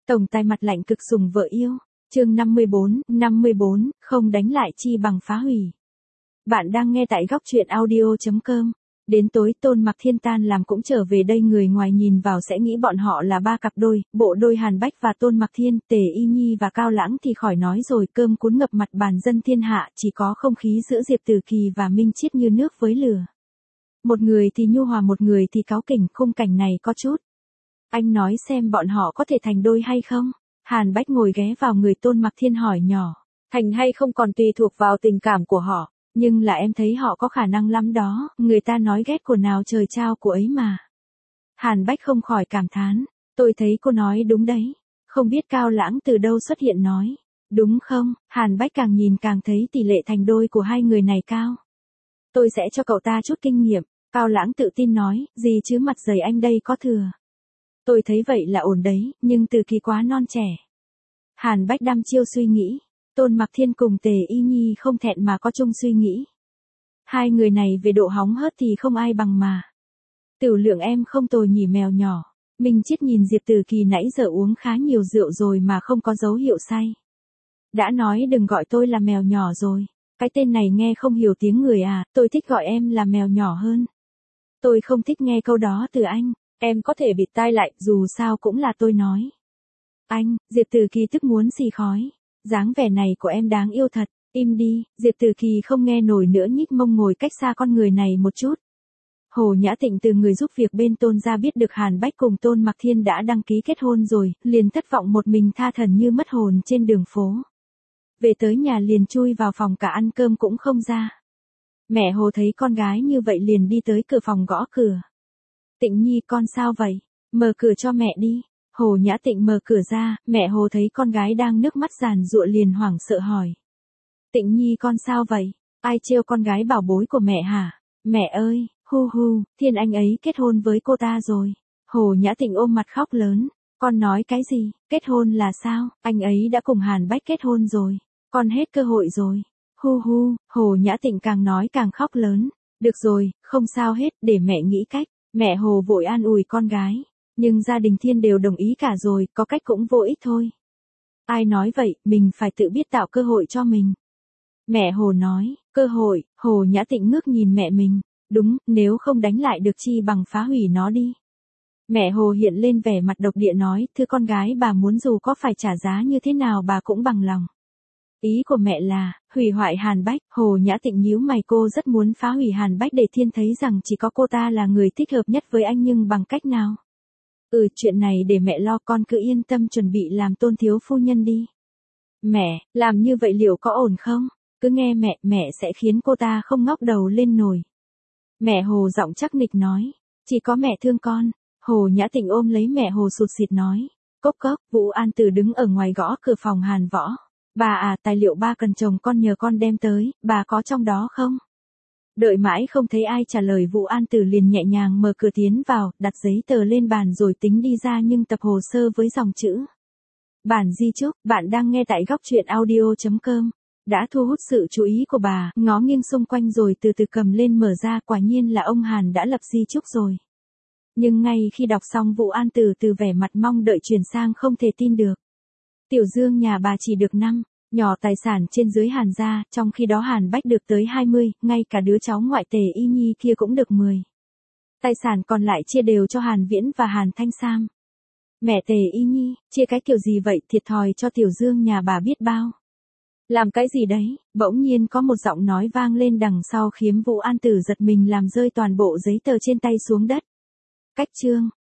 Tổng tài mặt lạnh cực sủng vợ yêu. Chương 54, không đánh lại chi bằng phá hủy. Bạn đang nghe tại góc truyện audio.com. Đến tối Tôn Mặc Thiên tan làm cũng trở về đây, người ngoài nhìn vào sẽ nghĩ bọn họ là ba cặp đôi, bộ đôi Hàn Bách và Tôn Mặc Thiên, Tề Y Nhi và Cao Lãng thì khỏi nói rồi, cơm cuốn ngập mặt bàn dân thiên hạ, chỉ có không khí giữa Diệp Tử Kỳ và Minh Chiết như nước với lửa. Một người thì nhu hòa, một người thì cáu kỉnh, khung cảnh này có chút. Anh nói xem bọn họ có thể thành đôi hay không? Hàn Bách ngồi ghé vào người Tôn Mặc Thiên hỏi nhỏ. Thành hay không còn tùy thuộc vào tình cảm của họ. Nhưng là em thấy họ có khả năng lắm đó, người ta nói ghét của nào trời trao của ấy mà. Hàn Bách không khỏi cảm thán. Tôi thấy cô nói đúng đấy. Không biết Cao Lãng từ đâu xuất hiện nói. Đúng không? Hàn Bách càng nhìn càng thấy tỷ lệ thành đôi của hai người này cao. Tôi sẽ cho cậu ta chút kinh nghiệm. Cao Lãng tự tin nói, gì chứ mặt dày anh đây có thừa. Tôi thấy vậy là ổn đấy, nhưng Tử Kỳ quá non trẻ. Hàn Bách đăm chiêu suy nghĩ. Tôn Mặc Thiên cùng Tề Y Nhi không thẹn mà có chung suy nghĩ. Hai người này về độ hóng hớt thì không ai bằng mà. Tiểu Lượng em không tồi nhỉ mèo nhỏ. Minh Chiết nhìn Diệp Tử Kỳ nãy giờ uống khá nhiều rượu rồi mà không có dấu hiệu say. Đã nói đừng gọi tôi là mèo nhỏ rồi. Cái tên này nghe không hiểu tiếng người à, tôi thích gọi em là mèo nhỏ hơn. Tôi không thích nghe câu đó từ anh. Em có thể bịt tai lại, dù sao cũng là tôi nói. Anh, Diệp Tử Kỳ tức muốn xì khói. Dáng vẻ này của em đáng yêu thật, im đi, Diệp Tử Kỳ không nghe nổi nữa, nhích mông ngồi cách xa con người này một chút. Hồ Nhã Tịnh từ người giúp việc bên Tôn gia biết được Hàn Bách cùng Tôn Mặc Thiên đã đăng ký kết hôn rồi, liền thất vọng một mình tha thần như mất hồn trên đường phố. Về tới nhà liền chui vào phòng, cả ăn cơm cũng không ra. Mẹ Hồ thấy con gái như vậy liền đi tới cửa phòng gõ cửa. Tịnh Nhi con sao vậy? Mở cửa cho mẹ đi. Hồ Nhã Tịnh mở cửa ra, mẹ Hồ thấy con gái đang nước mắt giàn giụa liền hoảng sợ hỏi. Tịnh Nhi con sao vậy? Ai trêu con gái bảo bối của mẹ hả? Mẹ ơi, hu, Thiên Anh ấy kết hôn với cô ta rồi. Hồ Nhã Tịnh ôm mặt khóc lớn. Con nói cái gì? Kết hôn là sao? Anh ấy đã cùng Hàn Bách kết hôn rồi. Con hết cơ hội rồi. Hu, Hồ Nhã Tịnh càng nói càng khóc lớn. Được rồi, không sao hết, để mẹ nghĩ cách. Mẹ Hồ vội an ủi con gái. Nhưng gia đình Thiên đều đồng ý cả rồi, có cách cũng vô ích thôi. Ai nói vậy, mình phải tự biết tạo cơ hội cho mình. Mẹ Hồ nói, cơ hội, Hồ Nhã Tịnh ngước nhìn mẹ mình. Đúng, nếu không đánh lại được chi bằng phá hủy nó đi. Mẹ Hồ hiện lên vẻ mặt độc địa nói, thưa con gái bà muốn dù có phải trả giá như thế nào bà cũng bằng lòng. Ý của mẹ là, hủy hoại Hàn Bách. Hồ Nhã Tịnh nhíu mày, cô rất muốn phá hủy Hàn Bách để Thiên thấy rằng chỉ có cô ta là người thích hợp nhất với anh, nhưng bằng cách nào? Chuyện này để mẹ lo, con cứ yên tâm chuẩn bị làm Tôn thiếu phu nhân đi. Mẹ, làm như vậy liệu có ổn không? Cứ nghe mẹ sẽ khiến cô ta không ngóc đầu lên nổi. Mẹ Hồ giọng chắc nịch nói, chỉ có mẹ thương con. Hồ Nhã Tịnh ôm lấy mẹ Hồ sụt sịt nói, cốc, Vũ An Từ đứng ở ngoài gõ cửa phòng Hàn Võ. Bà à, tài liệu ba cần chồng con nhờ con đem tới, bà có trong đó không? Đợi mãi không thấy ai trả lời, Vũ An Tử liền nhẹ nhàng mở cửa tiến vào, đặt giấy tờ lên bàn rồi tính đi ra, nhưng tập hồ sơ với dòng chữ bản di chúc. Bạn đang nghe tại góc truyện audio.com. Đã thu hút sự chú ý của bà, ngó nghiêng xung quanh rồi từ từ cầm lên mở ra, quả nhiên là ông Hàn đã lập di chúc rồi. Nhưng ngay khi đọc xong, Vũ An Tử từ vẻ mặt mong đợi chuyển sang không thể tin được. Tiểu Dương nhà bà chỉ được 5 nhỏ tài sản trên dưới Hàn gia, trong khi đó Hàn Bách được tới 20, ngay cả đứa cháu ngoại Tề Y Nhi kia cũng được 10. Tài sản còn lại chia đều cho Hàn Viễn và Hàn Thanh Sam. Mẹ Tề Y Nhi, chia cái kiểu gì vậy, thiệt thòi cho Tiểu Dương nhà bà biết bao. Làm cái gì đấy? Bỗng nhiên có một giọng nói vang lên đằng sau khiến Vũ An Tử giật mình, làm rơi toàn bộ giấy tờ trên tay xuống đất. Cách chương